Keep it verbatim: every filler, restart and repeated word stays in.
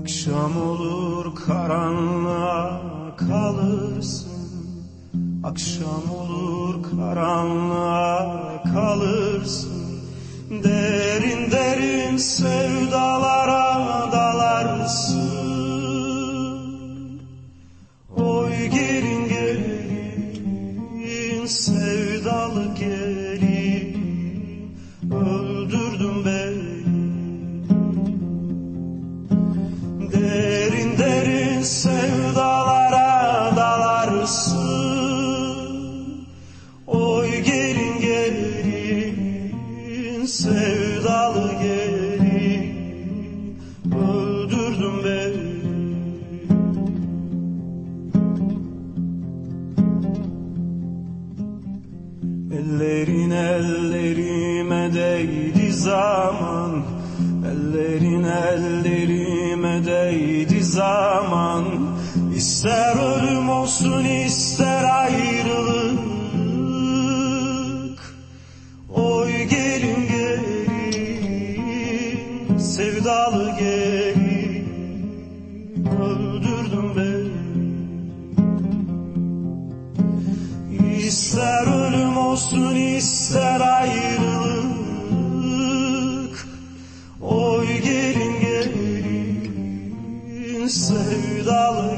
Akşam olur karanlığa kalırsın, akşam olur karanlığa kalırsın, derin derin sevdalara dalarsın. Oy gelin gelin sevdalı gelin, öldürdün beni. Derin derin sevdalara dalarsın. Oy gelin gelin sevdalı gelin, öldürdün beni. Ellerin ellerime değdi zaman, ellerin ellerime değdi zaman. İster ölüm olsun ister ayrılık. Oy gelin gelin sevdalı gelin, öldürdün beni. İster ölüm olsun ister ayrılık. Oy gelin gelin sevdalı